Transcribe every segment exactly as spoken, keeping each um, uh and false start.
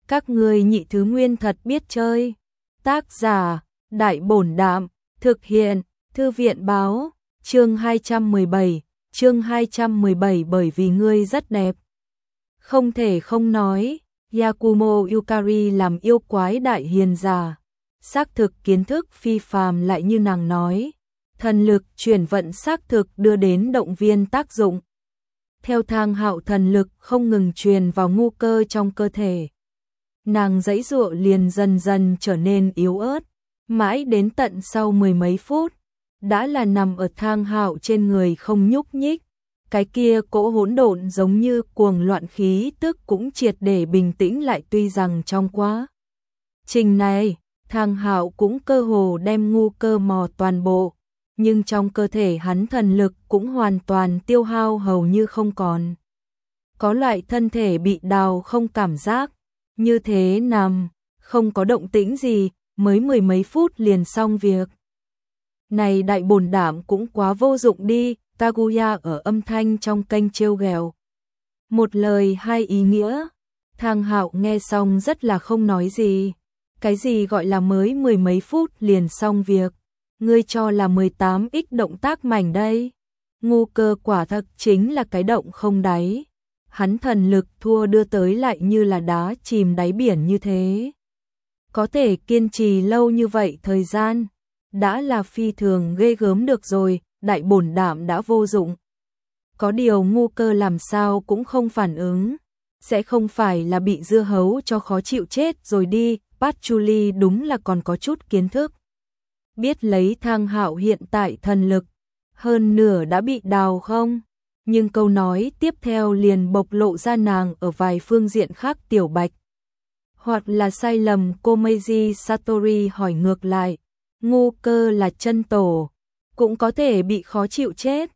Các ngươi nhị thứ nguyên thật biết chơi. Tác giả, Đại Bổn Đạm, thực hiện, Thư viện Báo, chương hai trăm mười bảy, chương hai trăm mười bảy bởi vì ngươi rất đẹp. Không thể không nói, Yakumo Yukari làm yêu quái đại hiền giả. Xác thực kiến thức phi phàm lại như nàng nói. Thần lực chuyển vận xác thực đưa đến động viên tác dụng. Theo Thang Hạo thần lực không ngừng truyền vào ngu cơ trong cơ thể. Nàng giãy giụa liền dần dần trở nên yếu ớt, mãi đến tận sau mười mấy phút, đã là nằm ở Thang Hạo trên người không nhúc nhích. Cái kia cỗ hỗn độn giống như cuồng loạn khí tức cũng triệt để bình tĩnh lại, tuy rằng trong quá trình này, Thang Hạo cũng cơ hồ đem ngu cơ mò toàn bộ, nhưng trong cơ thể hắn thần lực cũng hoàn toàn tiêu hao hầu như không còn. Có loại thân thể bị đào không cảm giác, như thế nằm, không có động tĩnh gì, mới mười mấy phút liền xong việc. Này Đại Bổn Đạm cũng quá vô dụng đi, Kaguya ở âm thanh trong kênh trêu ghẹo. Một lời hai ý nghĩa. Thang Hạo nghe xong rất là không nói gì. Cái gì gọi là mới mười mấy phút liền xong việc? Ngươi cho là mười tám x động tác mảnh đây. Ngu cơ quả thật chính là cái động không đáy. Hắn thần lực thua đưa tới lại như là đá chìm đáy biển như thế. Có thể kiên trì lâu như vậy thời gian, đã là phi thường ghê gớm được rồi. Đại Bổn Đạm đã vô dụng. Có điều ngu cơ làm sao cũng không phản ứng. Sẽ không phải là bị dưa hấu cho khó chịu chết rồi đi. Patchouli đúng là còn có chút kiến thức. Biết lấy Thang Hạo hiện tại thần lực, hơn nửa đã bị đào không? Nhưng câu nói tiếp theo liền bộc lộ ra nàng ở vài phương diện khác tiểu bạch. Hoặc là sai lầm. Cô Meiji Satori hỏi ngược lại. Ngu cơ là chân tổ, cũng có thể bị khó chịu chết.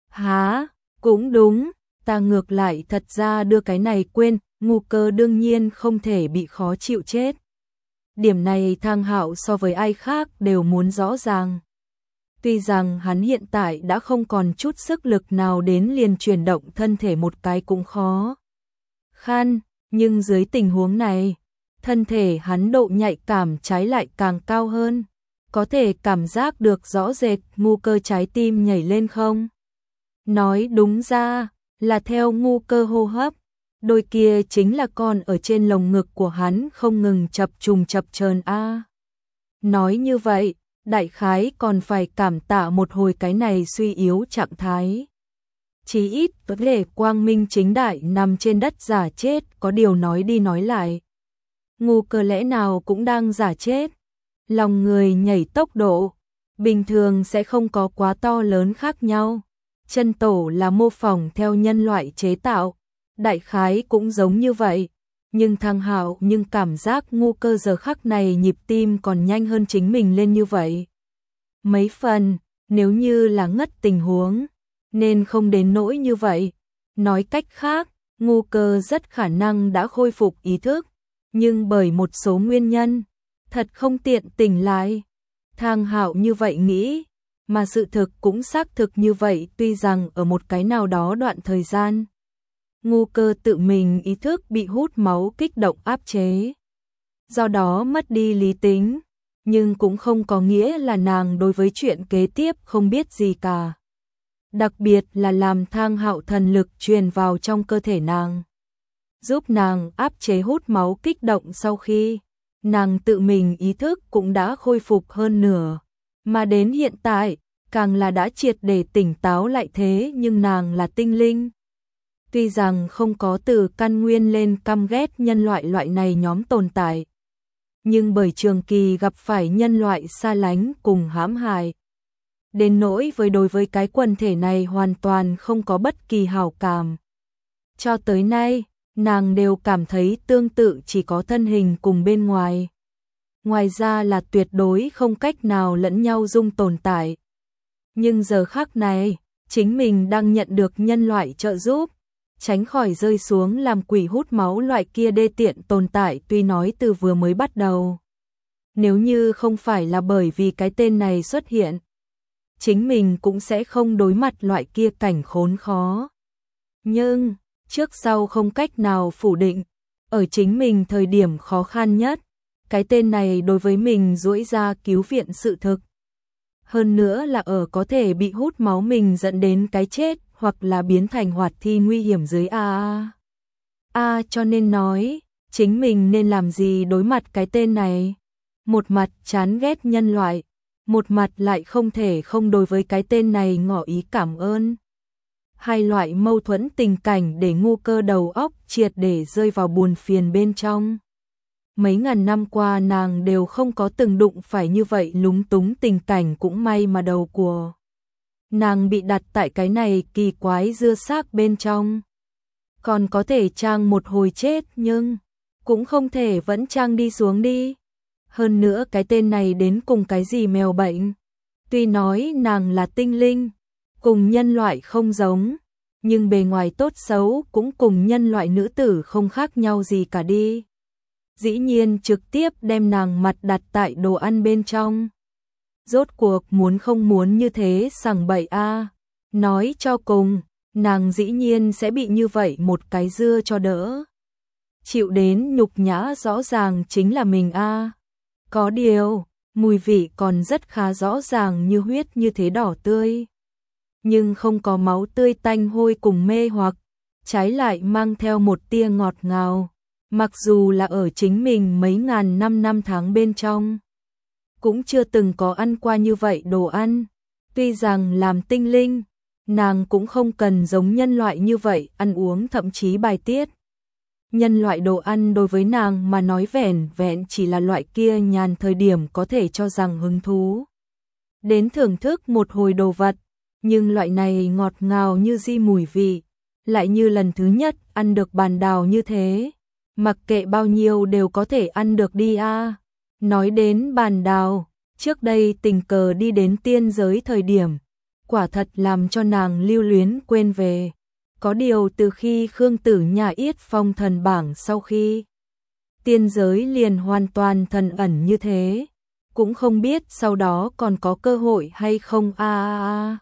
Hả? Cũng đúng, ta ngược lại thật ra đưa cái này quên, ngu cơ đương nhiên không thể bị khó chịu chết. Điểm này Thang Hạo so với ai khác đều muốn rõ ràng. Tuy rằng hắn hiện tại đã không còn chút sức lực nào đến liền chuyển động thân thể một cái cũng khó khăn, nhưng dưới tình huống này, thân thể hắn độ nhạy cảm trái lại càng cao hơn. Có thể cảm giác được rõ rệt ngu cơ trái tim nhảy lên không? Nói đúng ra là theo ngu cơ hô hấp, đôi kia chính là con ở trên lồng ngực của hắn không ngừng chập trùng chập chờn a. Nói như vậy, đại khái còn phải cảm tạ một hồi cái này suy yếu trạng thái. Chí ít có thể quang minh chính đại nằm trên đất giả chết, có điều nói đi nói lại. Ngu cơ lẽ nào cũng đang giả chết. Lòng người nhảy tốc độ, bình thường sẽ không có quá to lớn khác nhau. Chân tổ là mô phỏng theo nhân loại chế tạo, đại khái cũng giống như vậy. Nhưng Thang Hạo nhưng cảm giác ngu cơ giờ khắc này nhịp tim còn nhanh hơn chính mình lên như vậy. Mấy phần, nếu như là ngất tình huống, nên không đến nỗi như vậy. Nói cách khác, ngu cơ rất khả năng đã khôi phục ý thức, nhưng bởi một số nguyên nhân, thật không tiện tỉnh lại. Thang Hạo như vậy nghĩ, mà sự thực cũng xác thực như vậy, tuy rằng ở một cái nào đó đoạn thời gian, ngu cơ tự mình ý thức bị hút máu kích động áp chế, do đó mất đi lý tính, nhưng cũng không có nghĩa là nàng đối với chuyện kế tiếp không biết gì cả. Đặc biệt là làm Thang Hạo thần lực truyền vào trong cơ thể nàng, giúp nàng áp chế hút máu kích động sau khi nàng tự mình ý thức cũng đã khôi phục hơn nửa, mà đến hiện tại, càng là đã triệt để tỉnh táo lại. Thế nhưng nàng là tinh linh. Tuy rằng không có từ căn nguyên lên căm ghét nhân loại loại này nhóm tồn tại, nhưng bởi trường kỳ gặp phải nhân loại xa lánh cùng hãm hại, đến nỗi với đối với cái quần thể này hoàn toàn không có bất kỳ hảo cảm. Cho tới nay, nàng đều cảm thấy tương tự chỉ có thân hình cùng bên ngoài. Ngoài ra là tuyệt đối không cách nào lẫn nhau dung tồn tại. Nhưng giờ khắc này, chính mình đang nhận được nhân loại trợ giúp, tránh khỏi rơi xuống làm quỷ hút máu loại kia đê tiện tồn tại. Tuy nói từ vừa mới bắt đầu, nếu như không phải là bởi vì cái tên này xuất hiện, chính mình cũng sẽ không đối mặt loại kia cảnh khốn khó. Nhưng trước sau không cách nào phủ định, ở chính mình thời điểm khó khăn nhất, cái tên này đối với mình duỗi ra cứu viện sự thực. Hơn nữa là ở có thể bị hút máu mình dẫn đến cái chết hoặc là biến thành hoạt thi nguy hiểm dưới a a. A cho nên nói, chính mình nên làm gì đối mặt cái tên này? Một mặt chán ghét nhân loại, một mặt lại không thể không đối với cái tên này ngỏ ý cảm ơn. Hai loại mâu thuẫn tình cảnh để Ngu Cơ đầu óc triệt để rơi vào buồn phiền bên trong. Mấy ngàn năm qua nàng đều không có từng đụng phải như vậy lúng túng tình cảnh, cũng may mà đầu của nàng bị đặt tại cái này kỳ quái dưa xác bên trong. Còn có thể trang một hồi chết nhưng cũng không thể vẫn trang đi xuống đi. Hơn nữa cái tên này đến cùng cái gì mèo bệnh. Tuy nói nàng là tinh linh, cùng nhân loại không giống, nhưng bề ngoài tốt xấu cũng cùng nhân loại nữ tử không khác nhau gì cả đi. Dĩ nhiên trực tiếp đem nàng mặt đặt tại đồ ăn bên trong. Rốt cuộc muốn không muốn như thế sằng bậy a. Nói cho cùng, nàng dĩ nhiên sẽ bị như vậy một cái dưa cho đỡ. Chịu đến nhục nhã rõ ràng chính là mình a. Có điều, mùi vị còn rất khá rõ ràng như huyết như thế đỏ tươi. Nhưng không có máu tươi tanh hôi cùng mê hoặc, trái lại mang theo một tia ngọt ngào. Mặc dù là ở chính mình mấy ngàn năm năm tháng bên trong, cũng chưa từng có ăn qua như vậy đồ ăn. Tuy rằng làm tinh linh, nàng cũng không cần giống nhân loại như vậy ăn uống thậm chí bài tiết. Nhân loại đồ ăn đối với nàng mà nói vẻn vẹn chỉ là loại kia nhàn thời điểm có thể cho rằng hứng thú. Đến thưởng thức một hồi đồ vật, nhưng loại này ngọt ngào như di mùi vị, lại như lần thứ nhất ăn được bàn đào như thế. Mặc kệ bao nhiêu đều có thể ăn được đi a. Nói đến bàn đào, trước đây tình cờ đi đến tiên giới thời điểm, quả thật làm cho nàng lưu luyến quên về. Có điều từ khi Khương Tử Nha yết phong thần bảng sau khi tiên giới liền hoàn toàn thần ẩn như thế, cũng không biết sau đó còn có cơ hội hay không a a a.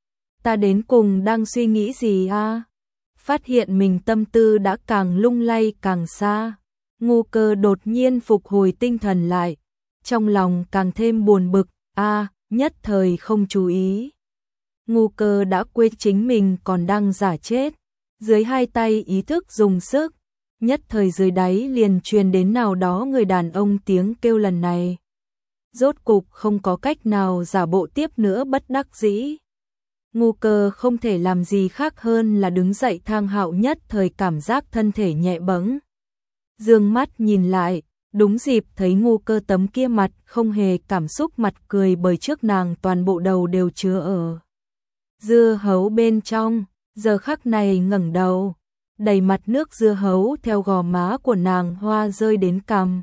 Ta đến cùng đang suy nghĩ gì a? Phát hiện mình tâm tư đã càng lung lay càng xa, Ngu Cơ đột nhiên phục hồi tinh thần lại, trong lòng càng thêm buồn bực, a, nhất thời không chú ý. Ngu Cơ đã quên chính mình còn đang giả chết, dưới hai tay ý thức dùng sức, nhất thời dưới đáy liền truyền đến nào đó người đàn ông tiếng kêu lần này. Rốt cục không có cách nào giả bộ tiếp nữa, bất đắc dĩ. Ngu Cơ không thể làm gì khác hơn là đứng dậy. Thang Hạo nhất thời cảm giác thân thể nhẹ bẫng. Dương mắt nhìn lại, đúng dịp thấy Ngu Cơ tấm kia mặt không hề cảm xúc mặt cười, bởi trước nàng toàn bộ đầu đều chứa ở dưa hấu bên trong, giờ khắc này ngẩng đầu, đầy mặt nước dưa hấu theo gò má của nàng hoa rơi đến cằm.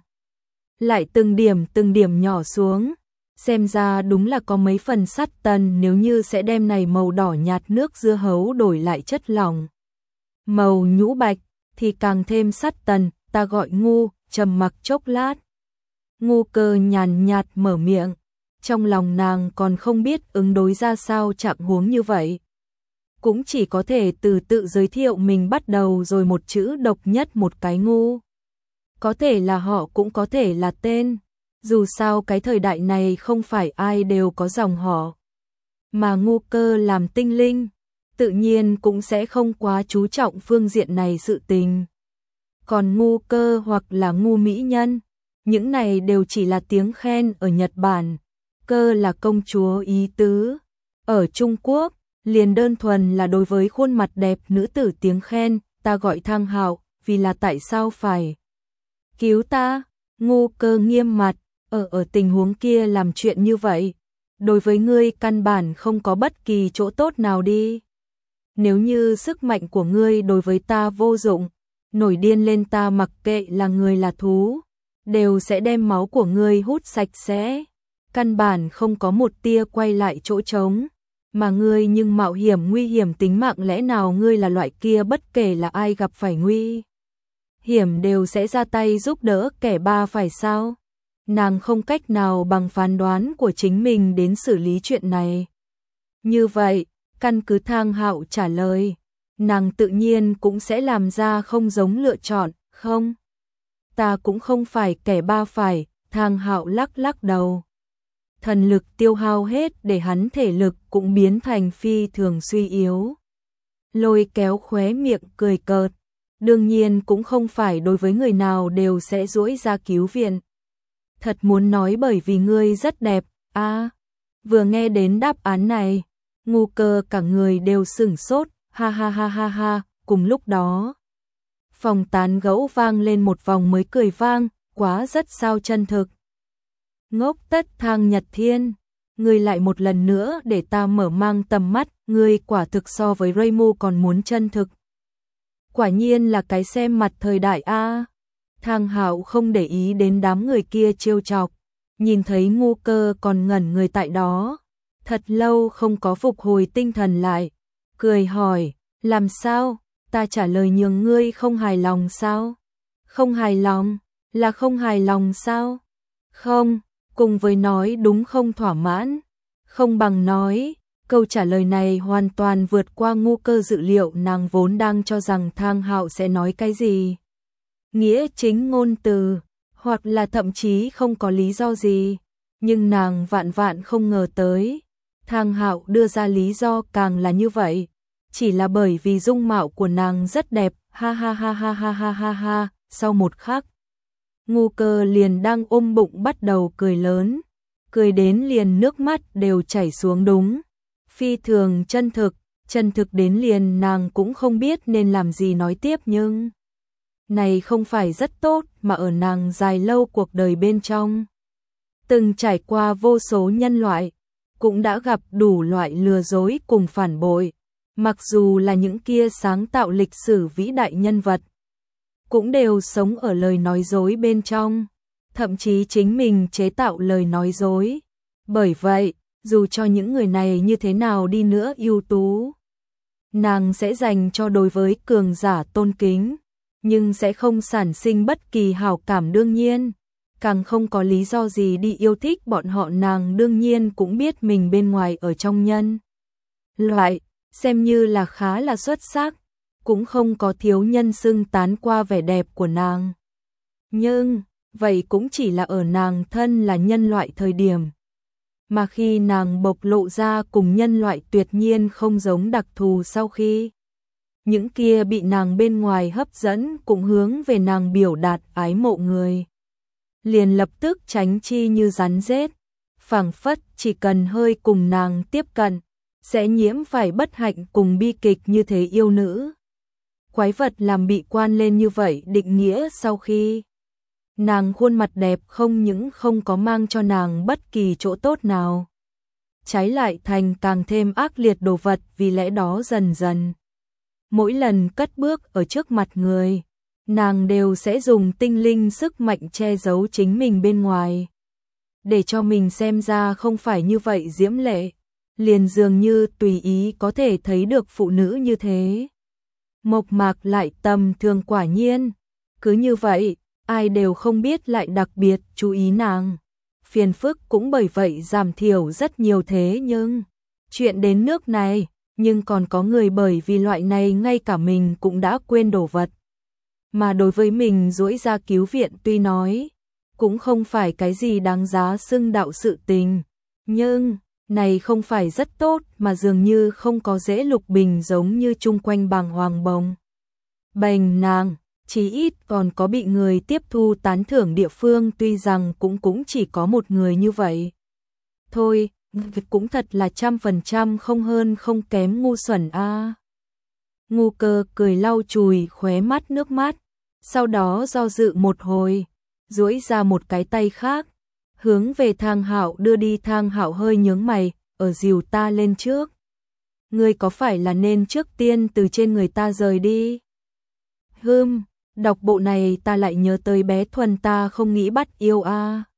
Lại từng điểm từng điểm nhỏ xuống. Xem ra đúng là có mấy phần sắt tần, nếu như sẽ đem này màu đỏ nhạt nước dưa hấu đổi lại chất lỏng màu nhũ bạch thì càng thêm sắt tần. Ta gọi Ngu, trầm mặc chốc lát. Ngu Cơ nhàn nhạt mở miệng, trong lòng nàng còn không biết ứng đối ra sao trạng huống như vậy. Cũng chỉ có thể từ tự giới thiệu mình bắt đầu, rồi một chữ độc nhất một cái Ngu. Có thể là họ cũng có thể là tên. Dù sao cái thời đại này không phải ai đều có dòng họ. Mà Ngu Cơ làm tinh linh, tự nhiên cũng sẽ không quá chú trọng phương diện này sự tình. Còn Ngu Cơ hoặc là Ngu mỹ nhân, những này đều chỉ là tiếng khen ở Nhật Bản. Cơ là công chúa ý tứ. Ở Trung Quốc, liền đơn thuần là đối với khuôn mặt đẹp nữ tử tiếng khen. Ta gọi Thang Hạo, vì là tại sao phải cứu ta? Ngu Cơ nghiêm mặt. Ở ở tình huống kia làm chuyện như vậy, đối với ngươi căn bản không có bất kỳ chỗ tốt nào đi. Nếu như sức mạnh của ngươi đối với ta vô dụng, nổi điên lên ta mặc kệ là người là thú, đều sẽ đem máu của ngươi hút sạch sẽ. Căn bản không có một tia quay lại chỗ trống. Mà ngươi nhưng mạo hiểm nguy hiểm tính mạng, lẽ nào ngươi là loại kia bất kể là ai gặp phải nguy hiểm đều sẽ ra tay giúp đỡ kẻ ba phải sao? Nàng không cách nào bằng phán đoán của chính mình đến xử lý chuyện này. Như vậy, căn cứ Thang Hạo trả lời, nàng tự nhiên cũng sẽ làm ra không giống lựa chọn, không? ta cũng không phải kẻ ba phải, Thang Hạo lắc lắc đầu. Thần lực tiêu hao hết để hắn thể lực cũng biến thành phi thường suy yếu. Lôi kéo khóe miệng cười cợt, đương nhiên cũng không phải đối với người nào đều sẽ duỗi ra cứu viện. Thật muốn nói bởi vì ngươi rất đẹp, a à, vừa nghe đến đáp án này, Ngu Cơ cả người đều sửng sốt, ha ha ha ha ha, cùng lúc đó. Phòng tán gẫu vang lên một vòng mới cười vang, quá rất sao chân thực. Ngốc tất Thang Nhật Thiên, ngươi lại một lần nữa để ta mở mang tầm mắt, ngươi quả thực so với Reimu còn muốn chân thực. Quả nhiên là cái xem mặt thời đại a. Thang Hạo không để ý đến đám người kia trêu chọc, nhìn thấy Ngu Cơ còn ngẩn người tại đó, thật lâu không có phục hồi tinh thần lại, cười hỏi, làm sao, ta trả lời nhường ngươi không hài lòng sao? Không hài lòng, là không hài lòng sao? Không, cùng với nói đúng không thỏa mãn, không bằng nói. Câu trả lời này hoàn toàn vượt qua Ngu Cơ dự liệu, nàng vốn đang cho rằng Thang Hạo sẽ nói cái gì. Nghĩa chính ngôn từ, hoặc là thậm chí không có lý do gì. Nhưng nàng vạn vạn không ngờ tới. Thang Hạo đưa ra lý do càng là như vậy. Chỉ là bởi vì dung mạo của nàng rất đẹp, ha ha ha ha ha ha ha ha. Sau một khắc, Ngu Cơ liền đang ôm bụng bắt đầu cười lớn. Cười đến liền nước mắt đều chảy xuống, đúng. Phi thường chân thực, chân thực đến liền nàng cũng không biết nên làm gì nói tiếp, nhưng này không phải rất tốt mà ở nàng dài lâu cuộc đời bên trong. Từng trải qua vô số nhân loại, cũng đã gặp đủ loại lừa dối cùng phản bội, mặc dù là những kia sáng tạo lịch sử vĩ đại nhân vật, cũng đều sống ở lời nói dối bên trong, thậm chí chính mình chế tạo lời nói dối. Bởi vậy, dù cho những người này như thế nào đi nữa ưu tú, nàng sẽ dành cho đối với cường giả tôn kính, nhưng sẽ không sản sinh bất kỳ hảo cảm, đương nhiên, càng không có lý do gì đi yêu thích bọn họ. Nàng đương nhiên cũng biết mình bên ngoài ở trong nhân loại, xem như là khá là xuất sắc, cũng không có thiếu nhân xưng tán qua vẻ đẹp của nàng. Nhưng, vậy cũng chỉ là ở nàng thân là nhân loại thời điểm. Mà khi nàng bộc lộ ra cùng nhân loại tuyệt nhiên không giống đặc thù, sau khi những kia bị nàng bên ngoài hấp dẫn cũng hướng về nàng biểu đạt ái mộ người, liền lập tức tránh chi như rắn rết, phảng phất chỉ cần hơi cùng nàng tiếp cận, sẽ nhiễm phải bất hạnh cùng bi kịch như thế. Yêu nữ quái vật làm bị quan lên như vậy định nghĩa, sau khi nàng khuôn mặt đẹp không những không có mang cho nàng bất kỳ chỗ tốt nào, trái lại thành càng thêm ác liệt đồ vật. Vì lẽ đó dần dần, mỗi lần cất bước ở trước mặt người, nàng đều sẽ dùng tinh linh sức mạnh che giấu chính mình bên ngoài, để cho mình xem ra không phải như vậy diễm lệ, liền dường như tùy ý có thể thấy được phụ nữ như thế. Mộc mạc lại tầm thường, quả nhiên, cứ như vậy, ai đều không biết lại đặc biệt chú ý nàng. Phiền phức cũng bởi vậy giảm thiểu rất nhiều. Thế nhưng, chuyện đến nước này, nhưng còn có người bởi vì loại này ngay cả mình cũng đã quên đồ vật, mà đối với mình duỗi ra cứu viện. Tuy nói, cũng không phải cái gì đáng giá xưng đạo sự tình, nhưng này không phải rất tốt mà dường như không có dễ lục bình, giống như chung quanh bàng hoàng bồng bềnh nàng, chí ít còn có bị người tiếp thu tán thưởng địa phương. Tuy rằng cũng cũng chỉ có một người như vậy thôi, cũng thật là trăm phần trăm không hơn không kém ngu xuẩn a. À. Ngu Cơ cười lau chùi khóe mắt nước mắt, sau đó do dự một hồi, duỗi ra một cái tay khác, hướng về Thang Hạo đưa đi. Thang Hạo hơi nhướng mày, ở dìu ta lên trước. Ngươi có phải là nên trước tiên từ trên người ta rời đi? Hừm, đọc bộ này ta lại nhớ tới bé Thuần, ta không nghĩ bắt yêu a. À.